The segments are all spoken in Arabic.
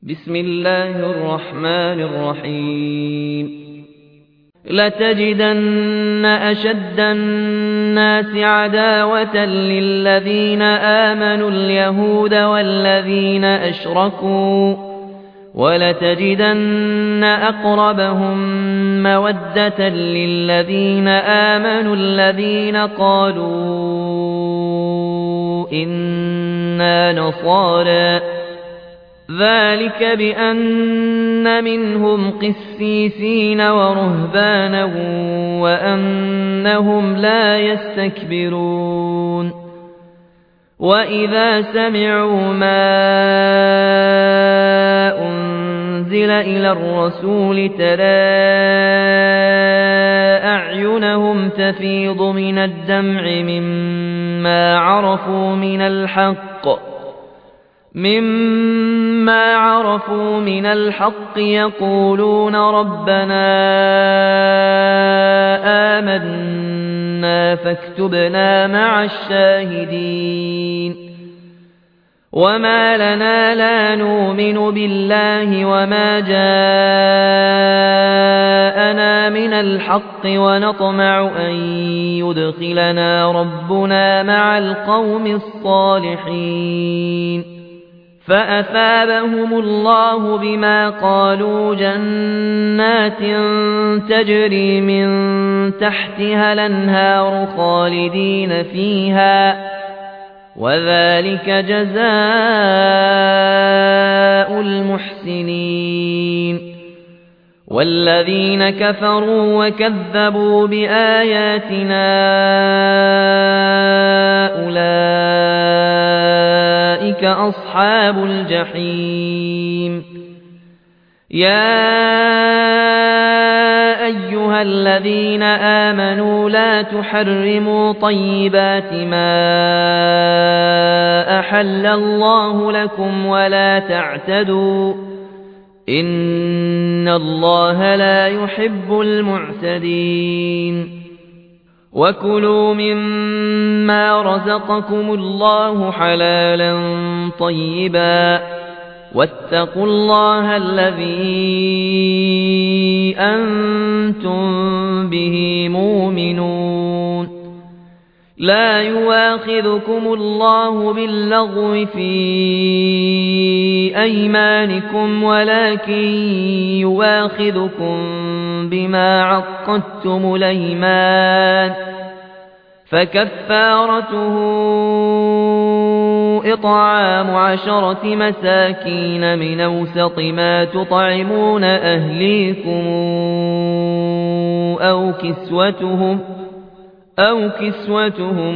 بسم الله الرحمن الرحيم لتجدن أشد الناس عداوة للذين آمنوا اليهود والذين أشركوا ولتجدن أقربهم مودة للذين آمنوا الذين قالوا إنا نصارى ذلك بأن منهم قسيسين ورهبانا وأنهم لا يستكبرون وإذا سمعوا ما أنزل إلى الرسول ترى أعينهم تفيض من الدمع مما عرفوا من الحق يقولون ربنا آمنا فاكتبنا مع الشاهدين وما لنا لا نؤمن بالله وما جاءنا من الحق ونطمع أن يدخلنا ربنا مع القوم الصالحين فأثابهم الله بما قالوا جنات تجري من تحتها الأنهار خالدين فيها وذلك جزاء المحسنين والذين كفروا وكذبوا بآياتنا أولئك أصحاب الجحيم يا أيها الذين آمنوا لا تحرموا طيبات ما أحل الله لكم ولا تعتدوا إن الله لا يحب المعتدين وكلوا مما رزقكم الله حلالا طيبا واتقوا الله الذي أنتم به مؤمنون لا يواخذكم الله باللغو في أيمانكم ولكن يواخذكم بما عقدتم الأيمان فكفارته إطعام 10 مساكين من أوسط ما تطعمون أهليكم أو كسوتهم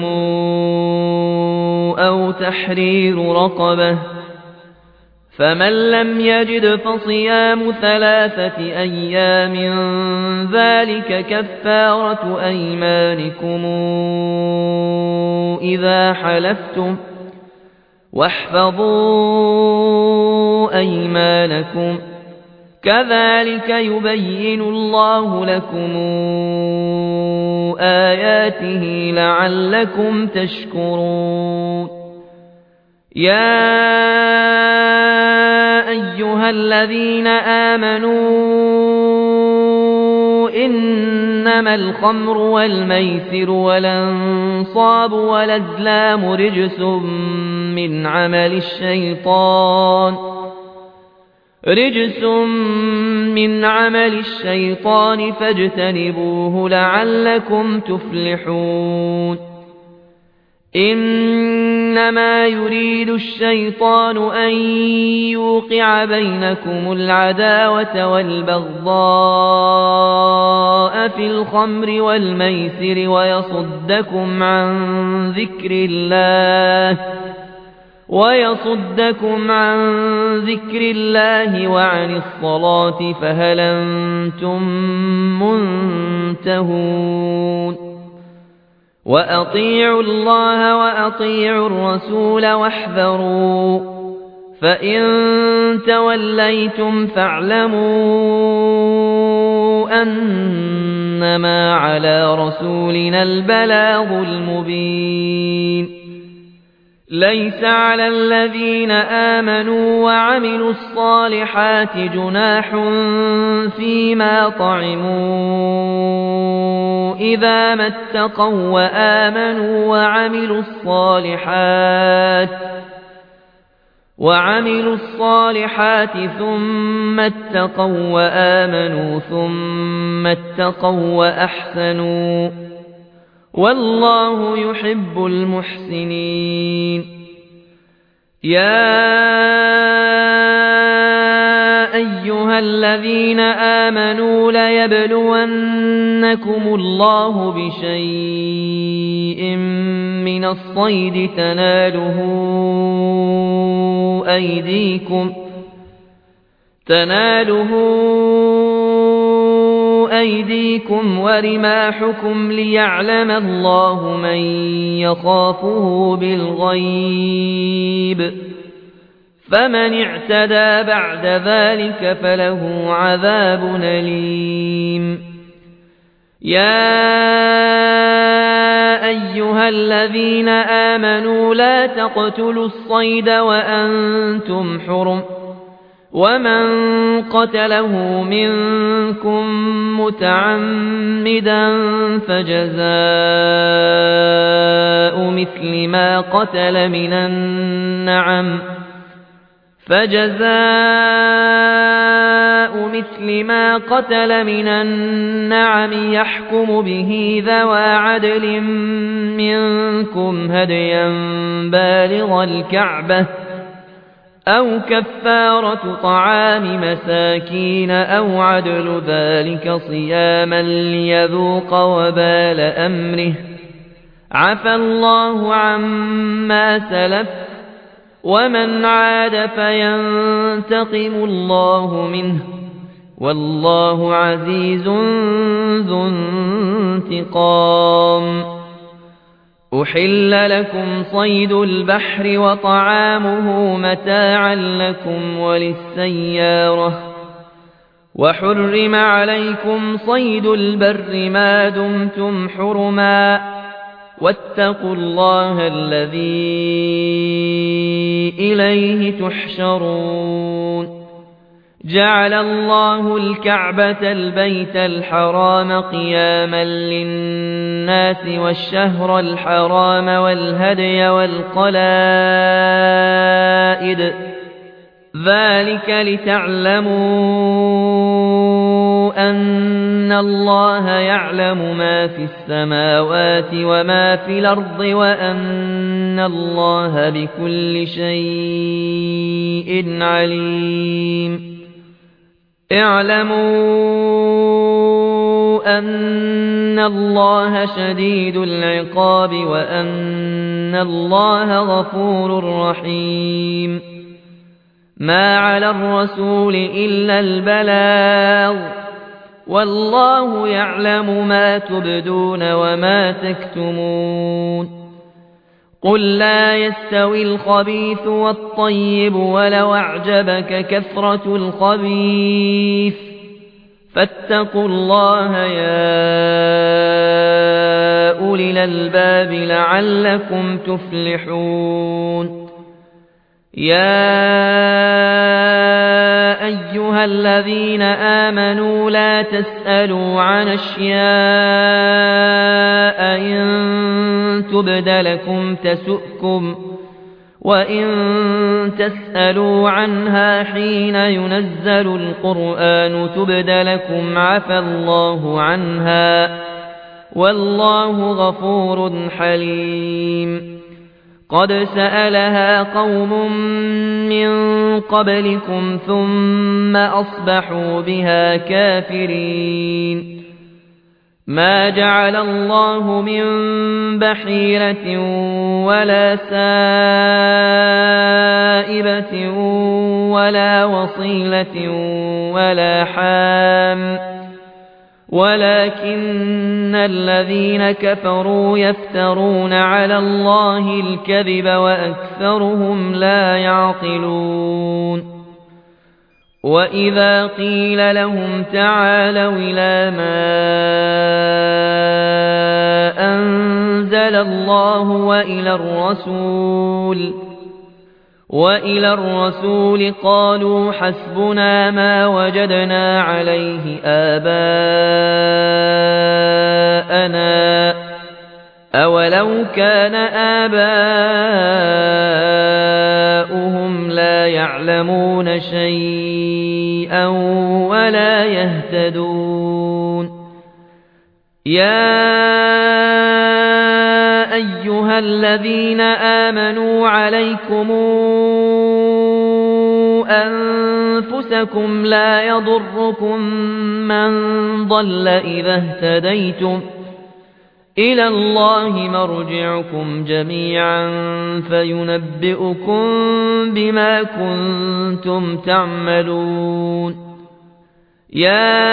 أو تحرير رقبة فمن لم يجد فصيام 3 أيام ذلك كفارة أيمانكم إذا حلفتم واحفظوا أيمانكم كذلك يبين الله لكم آياته لعلكم تشكرون يا أيها الذين آمنوا إنما الخمر والميسر والأنصاب والأزلام رجس من عمل الشيطان فاجتنبوه لعلكم تفلحون إنما يريد الشيطان أن يوقع بينكم العداوة والبغضاء في الخمر والميسر ويصدكم عن ذكر الله وعن الصلاة فهل أنتم منتهون وأطيعوا الله وأطيعوا الرسول واحذروا فإن توليتم فاعلموا أنما على رسولنا البلاغ المبين ليس على الذين آمنوا وعملوا الصالحات جناح فيما طعموا إذا ما اتقوا وعملوا الصالحات ثم اتقوا وآمنوا ثم اتقوا وأحسنوا والله يحب المحسنين يا أيها الذين آمنوا ليبلونكم الله بشيء من الصيد تناله أيديكم ورماحكم ليعلم الله من يخافه بالغيب فمن اعتدى بعد ذلك فله عذاب أليم يا أيها الذين آمنوا لا تقتلوا الصيد وأنتم حرم ومن قتله منكم متعمدا فجزاء مثل ما قتل من النعم يحكم به ذوى عدل منكم هديا بالغ الكعبة أو كفارة طعام مساكين أو عدل ذلك صياما ليذوق وبال أمره عفى الله عما سلف ومن عاد فينتقم الله منه والله عزيز ذو انتقام أحل لكم صيد البحر وطعامه متاعا لكم وللسيارة وحرم عليكم صيد البر ما دمتم حرما واتقوا الله الذي إليه تحشرون جعل الله الكعبة البيت الحرام قياما للناس والشهر الحرام والهدي والقلائد ذلك لتعلموا أن الله يعلم ما في السماوات وما في الأرض وأن الله بكل شيء عليم اعلموا أن الله شديد العقاب وأن الله غفور رحيم ما على الرسول إلا البلاغ والله يعلم ما تبدون وما تكتمون قل لا يستوي الخبيث والطيب ولو أعجبك كثرة الخبيث فاتقوا الله يا أولي الألباب لعلكم تفلحون يا أيها الذين آمنوا لا تسألوا عن أشياء إن تبد لكم تسؤكم وإن تسألوا عنها حين ينزل القرآن تبد لكم عفى الله عنها والله غفور حليم قد سألها قوم من قبلكم ثم أصبحوا بها كافرين ما جعل الله من بحيرة ولا سائبة ولا وصيلة ولا حام ولكن الذين كفروا يفترون على الله الكذب وأكثرهم لا يعقلون وإذا قيل لهم تعالوا إلى ما أنزل الله وإلى الرسول قالوا حسبنا ما وجدنا عليه آباءنا أولو كان آباؤهم لا يعلمون شيئا ولا يهتدون يا أيها الذين آمنوا عليكم أنفسكم لا يضركم من ضل إذا اهتديتم إلى الله مرجعكم جميعا فينبئكم بما كنتم تعملون يا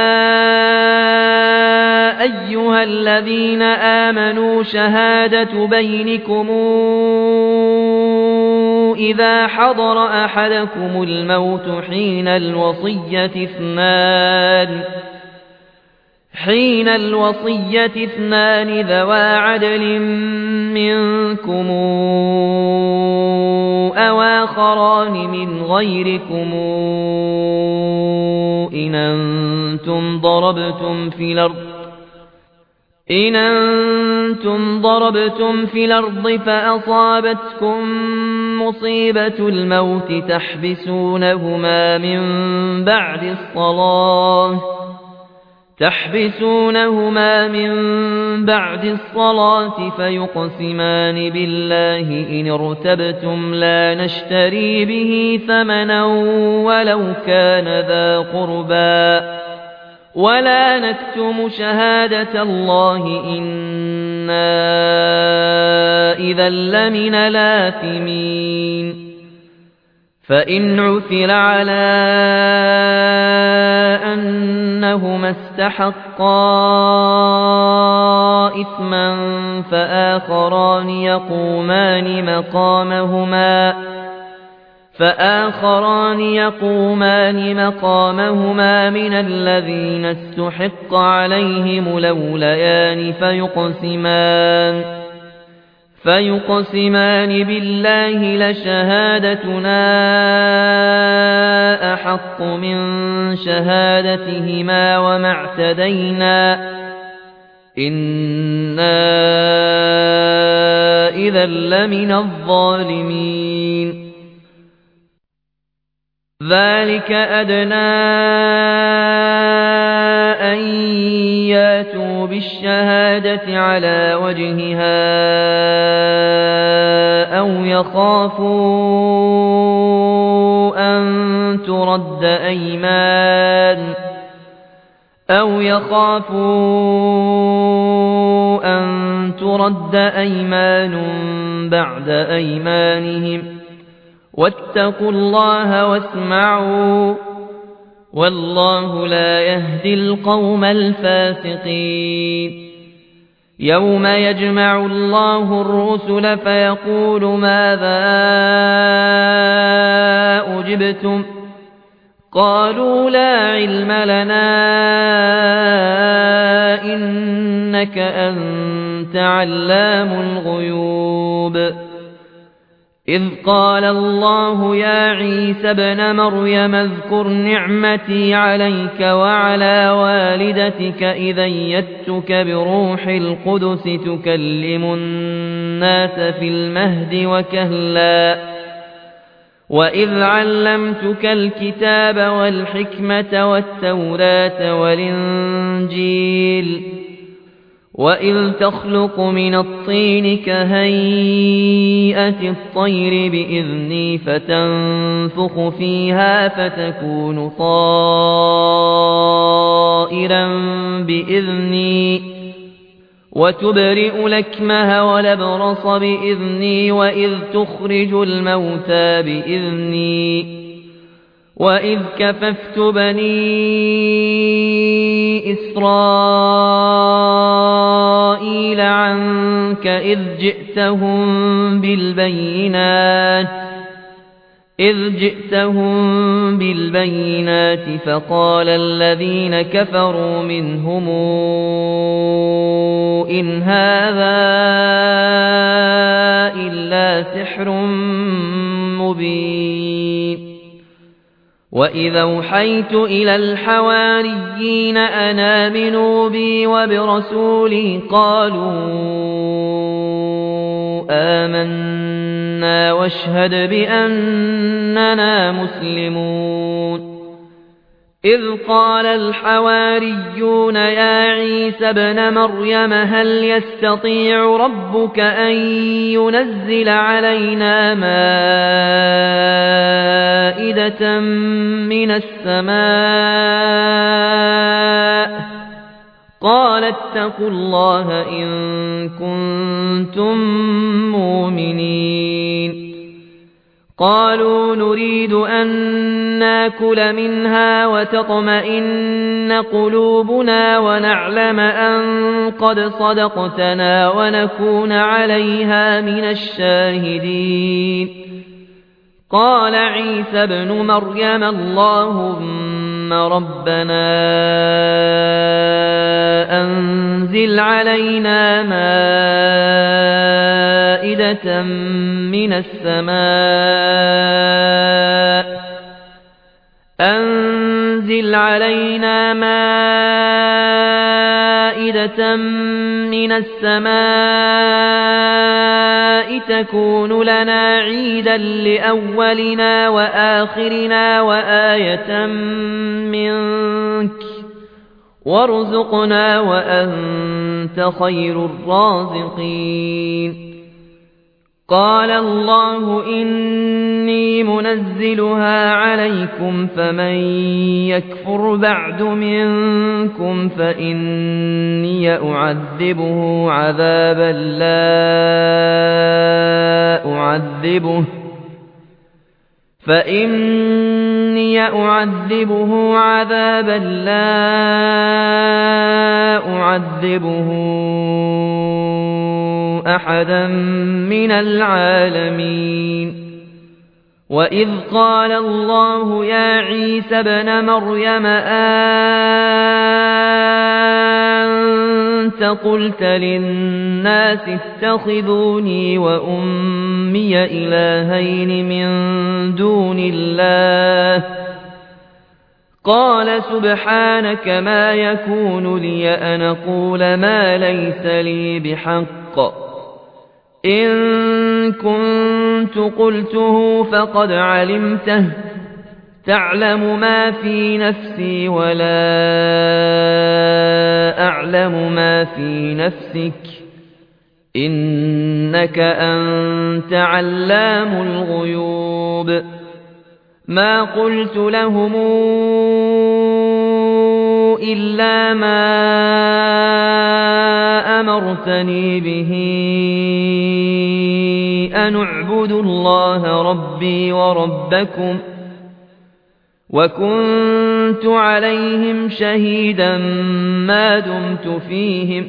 أيها الذين آمنوا شهادة بينكم إذا حضر أحدكم الموت حين الوصية اثنان ذوى عدل منكم أو آخران من غيركم إن أنتم ضربتم في الأرض فأصابتكم مصيبة الموت تحبسونهما من بعد الصلاة فيقسمان بالله إن ارتبتم لا نشتري به ثمنا ولو كان ذا قربى ولا نكتم شهادة الله إنا إذا لمن الآثمين فإن عثر على أنهما استحقا إثما فآخران يقومان مقامهما من الذين استحق عليهم الأوليان فيقسمان بالله لشهادتنا أحق من شهادتهما وما اعتدينا إنا إذا لمن الظالمين ذلك أدنى أن ياتوا بالشهادة على وجهها أو يخافوا أن ترد أيمان بعد أيمانهم واتقوا الله واسمعوا والله لا يهدي القوم الفاسقين يوم يجمع الله الرسل فيقول ماذا أجبتم قالوا لا علم لنا إنك أنت علام الغيوب إذ قال الله يا عيسى ابن مريم اذكر نعمتي عليك وعلى والدتك إذ أيدتك بروح القدس تكلم الناس في المهد وكهلا وإذ علمتك الكتاب والحكمة والتوراة والإنجيل وإذ تخلق من الطين كهيئة الطير بإذني فتنفخ فيها فتكون طائرا بإذني وتبرئ الأكمه والأبرص بإذني وإذ تخرج الموتى بإذني وإذ كففت بني إسرائيل عنك إذ جئتهم بالبينات إذ جئتهم بالبينات فقال الذين كفروا منهم إن هذا إلا سحر مبين وإذ أوحيت إلى الحواريين أن آمنوا بي وبرسولي قالوا آمنا واشهد بأننا مسلمون إذ قال الحواريون يا عيسى ابن مريم هل يستطيع ربك أن ينزل علينا مائدة من السماء قال اتقوا الله إن كنتم مؤمنين قالوا نريد أن ناكل منها وتطمئن قلوبنا ونعلم أن قد صدقتنا ونكون عليها من الشاهدين قال عيسى ابن مريم اللهم ربنا أنزل علينا مائدة من السماء أنزل علينا مائدة من السماء تكون لنا عيدا لأولنا وآخرنا وآية منك وارزقنا وأنت خير الرازقين قال الله إني منزلها عليكم فمن يكفر بعد منكم فإني أعذبه عذابا لا أعذبه أحدا من العالمين وإذ قال الله يا عيسى ابن مريم أنت قلت للناس اتخذوني وأمي إلهين من دون الله قال سبحانك ما يكون لي أن أقول ما ليس لي بحق إن كنت قلته فقد علمته تعلم ما في نفسي ولا أعلم ما في نفسك إنك أنت علام الغيوب ما قلت لهم إلا ما أمرتني به أن اعبدوا الله ربي وربكم وكنت عليهم شهيدا ما دمت فيهم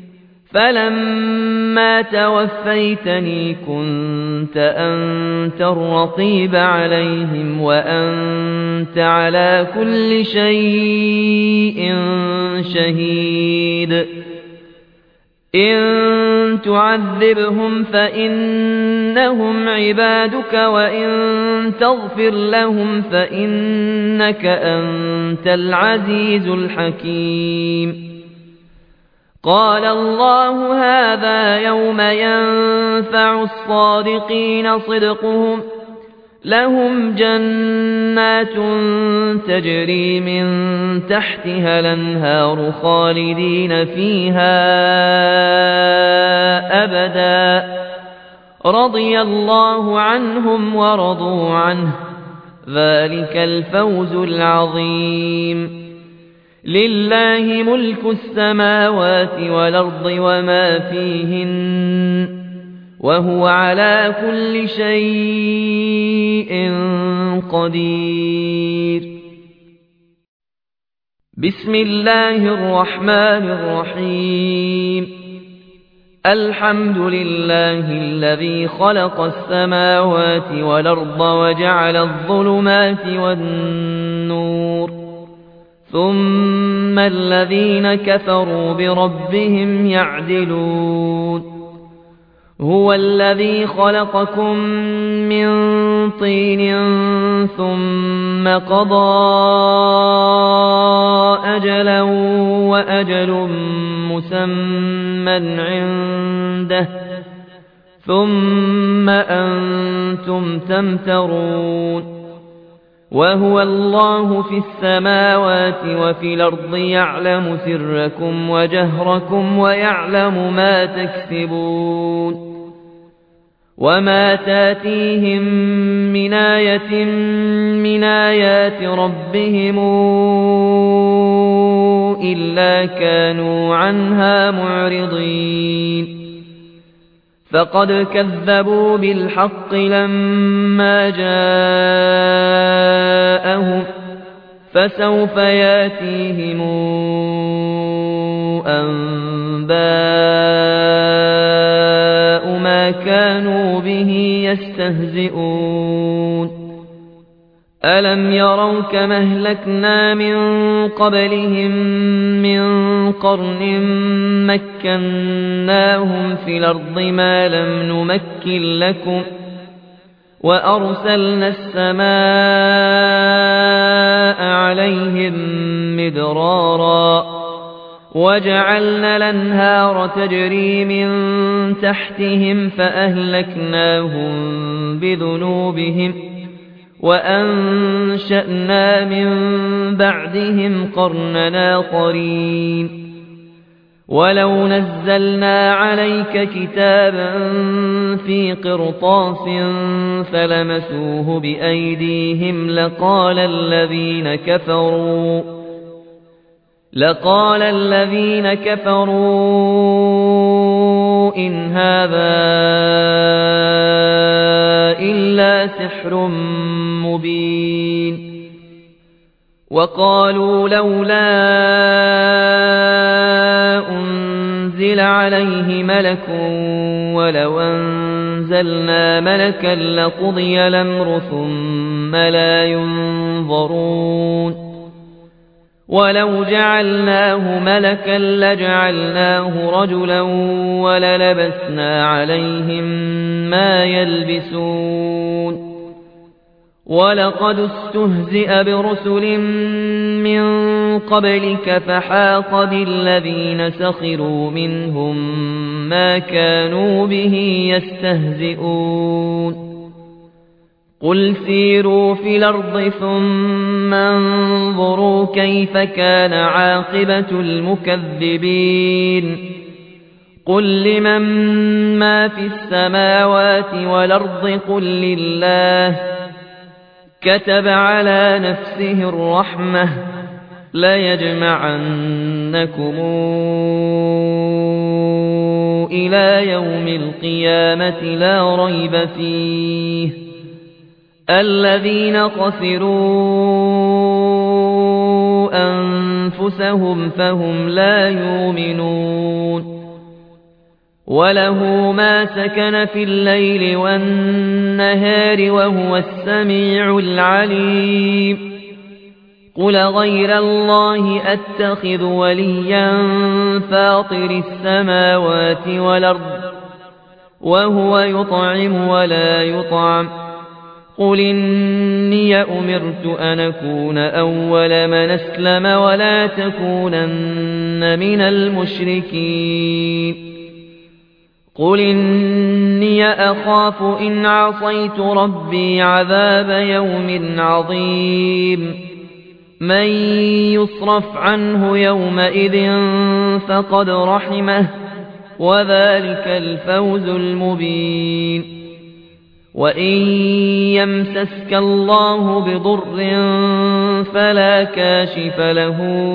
فلما توفيتني كنت أنت الرقيب عليهم وأنت على كل شيء شهيد إن تعذبهم فإنهم عبادك وإن تغفر لهم فإنك أنت العزيز الحكيم قال الله هذا يوم ينفع الصادقين صدقهم لهم جنات تجري من تحتها الأنهار خالدين فيها أبدا رضي الله عنهم ورضوا عنه ذلك الفوز العظيم لله ملك السماوات والأرض وما فيهن وهو على كل شيء قدير بسم الله الرحمن الرحيم الحمد لله الذي خلق السماوات والأرض وجعل الظلمات والنور ثم الذين كفروا بربهم يعدلون هو الذي خلقكم من طين ثم قضى أجلا وأجل مسمى عنده ثم أنتم تمترون وهو الله في السماوات وفي الأرض يعلم سركم وجهركم ويعلم ما تكسبون وما تاتيهم من آية من آيات ربهم إلا كانوا عنها معرضين فقد كذبوا بالحق لما جاءهم فسوف ياتيهم أنباء ما كانوا به يستهزئون ألم يروا كما أهلكنا من قبلهم من قرن مكناهم في الأرض ما لم نمكن لكم وأرسلنا السماء عليهم مدرارا وجعلنا الأنهار تجري من تحتهم فأهلكناهم بذنوبهم وأنشأنا من بعدهم قرننا آخرين ولو نزلنا عليك كتابا في قرطاس فلمسوه بأيديهم لقال الذين كفروا إن هذا إلا سحر مبين وقالوا لولا أنزل عليه ملك ولو أنزلنا ملكا لقضي الأمر ثم لا ينظرون ولو جعلناه ملكا لجعلناه رجلا وللبسنا عليهم ما يلبسون ولقد استهزئ برسل من قبلك فحاق بالذين سخروا منهم ما كانوا به يستهزئون قل سيروا في الأرض ثم انظروا كيف كان عاقبة المكذبين قل لمن ما في السماوات والأرض قل لله كتب على نفسه الرحمة ليجمعنكم إلى يوم القيامة لا ريب فيه الذين خسروا أنفسهم فهم لا يؤمنون وله ما سكن في الليل والنهار وهو السميع العليم قل غير الله أتخذ وليا فاطر السماوات والأرض وهو يطعم ولا يطعم قل إني أمرت أن أكون أول من أسلم ولا تكونن من المشركين قل إني أخاف إن عصيت ربي عذاب يوم عظيم من يصرف عنه يومئذ فقد رحمه وذلك الفوز المبين وإن يمسسك الله بضر فلا كاشف له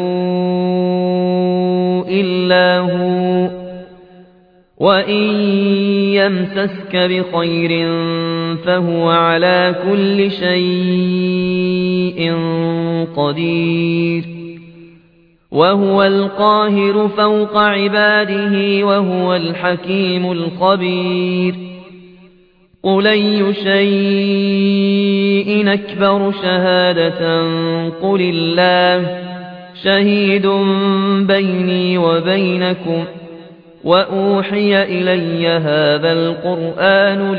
إلا هو وإن يمسسك بخير فهو على كل شيء قدير وهو القاهر فوق عباده وهو الحكيم الخبير قل أي شيء أكبر شهادة قل الله شهيد بيني وبينكم وأوحي إلي هذا القرآن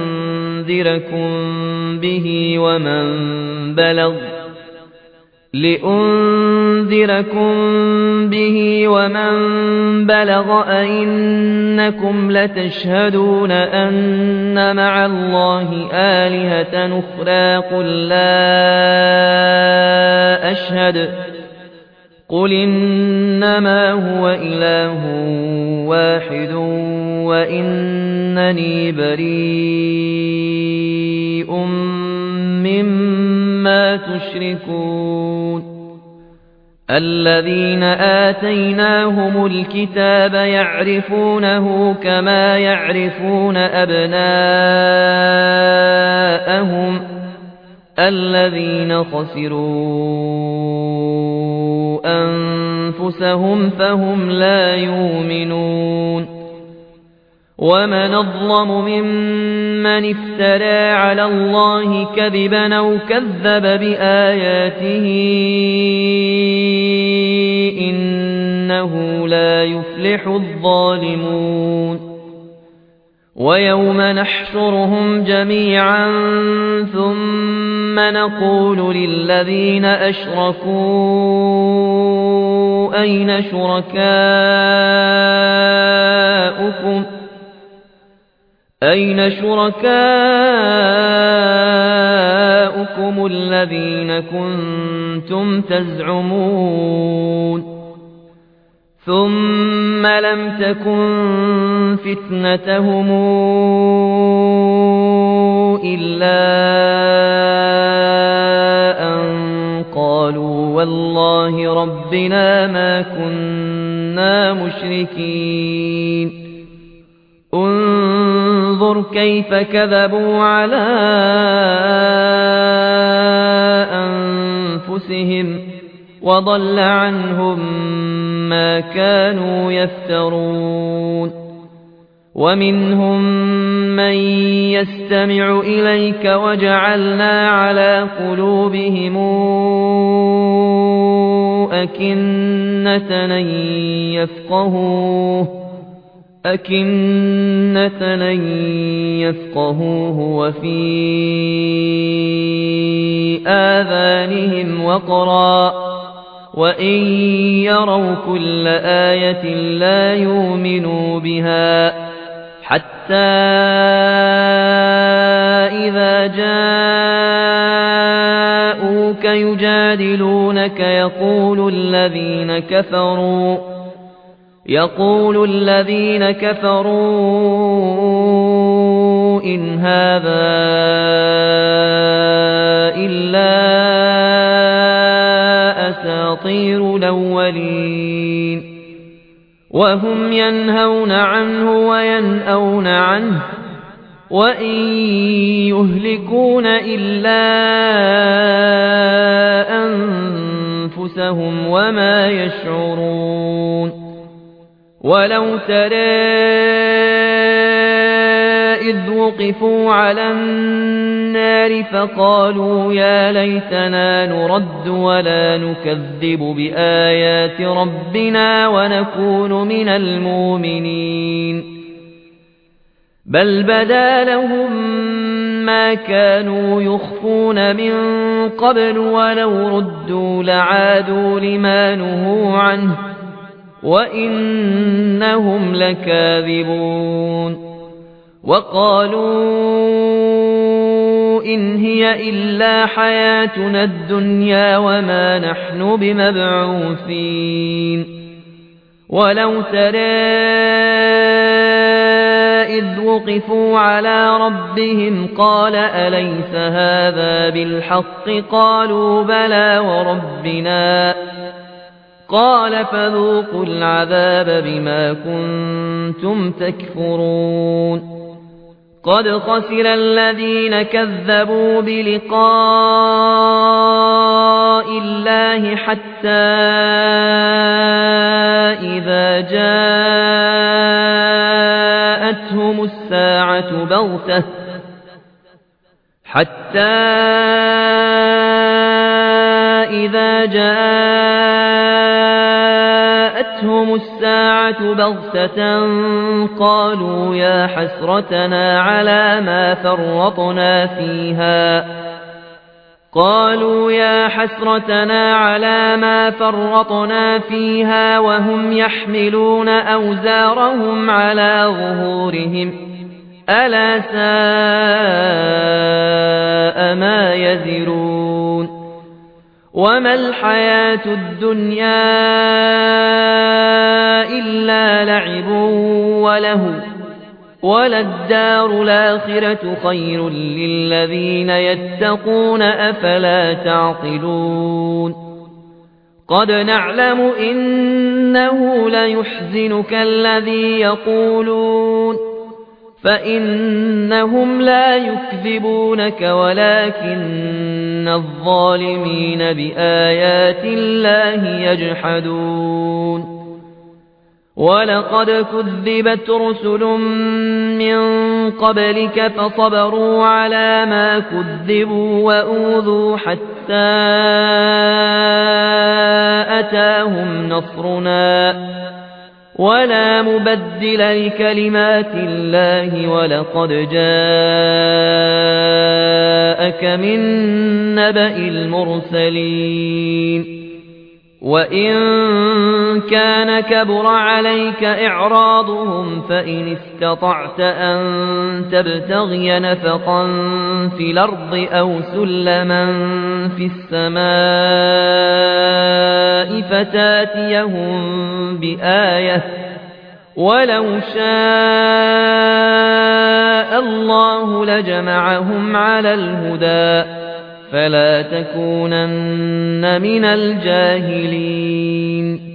لأنذركم به ومن بلغ أئنكم لتشهدون أن مع الله آلهة أخرى قل إنما هو إله واحد وإنني بريء مما تشركون الذين آتيناهم الكتاب يعرفونه كما يعرفون أبناءهم الذين خسروا أنفسهم فهم لا يؤمنون ومن أظلم ممن افترى على الله كذبا أو كذب بآياته إنه لا يفلح الظالمون ويوم نحشرهم جميعا ثم نقول للذين أشركوا أين شركاؤكم الذين كنتم تزعمون ثم لم تكن فتنتهم إلا أن قالوا والله ربنا ما كنا مشركين انظر كيف كذبوا على أنفسهم وضل عنهم ما كانوا يفترون ومنهم من يستمع إليك وجعلنا على قلوبهم أكنة أن يفقهوه وفي آذانهم وقرا وإن يروا كل آية لا يؤمنوا بها حتى إذا جاءوك يجادلونك يقول الذين كفروا إن هذا إلا أساطير الأولين وهم ينهون عنه وينأون عنه وإن يهلكون إلا أنفسهم وما يشعرون ولو ترى إذ وقفوا على النار فقالوا يا ليتنا نرد ولا نكذب بآيات ربنا ونكون من المؤمنين بل بدا لهم ما كانوا يخفون من قبل ولو ردوا لعادوا لما نهوا عنه وإنهم لكاذبون وقالوا إن هي إلا حياتنا الدنيا وما نحن بمبعوثين ولو ترى إذ وقفوا على ربهم قال أليس هذا بالحق قالوا بلى وربنا قال فذوقوا العذاب بما كنتم تكفرون قد خسر الذين كذبوا بلقاء الله حتى بغتة حتى إذا جاءتهم الساعة بغتة قالوا يا حسرتنا على ما فرطنا فيها وهم يحملون أوزارهم على ظهورهم ألا ساء ما يزرون وما الحياة الدنيا إلا لعب ولهو وللدار الآخرة خير للذين يتقون أفلا تعقلون قد نعلم إنه ليحزنك الذي يقولون فإنهم لا يكذبونك ولكن الظالمين بآيات الله يجحدون ولقد كذبت رسل من قبلك فصبروا على ما كذبوا وأوذوا حتى أتاهم نصرنا ولا مبدل لكلمات الله ولقد جاءك من نبأ المرسلين وإن كان كبر عليك إعراضهم فإن استطعت أن تبتغي نفقا في الأرض أو سلما في السماء فتاتيهم بآية ولو شاء الله لجمعهم على الهدى فلا تكونن من الجاهلين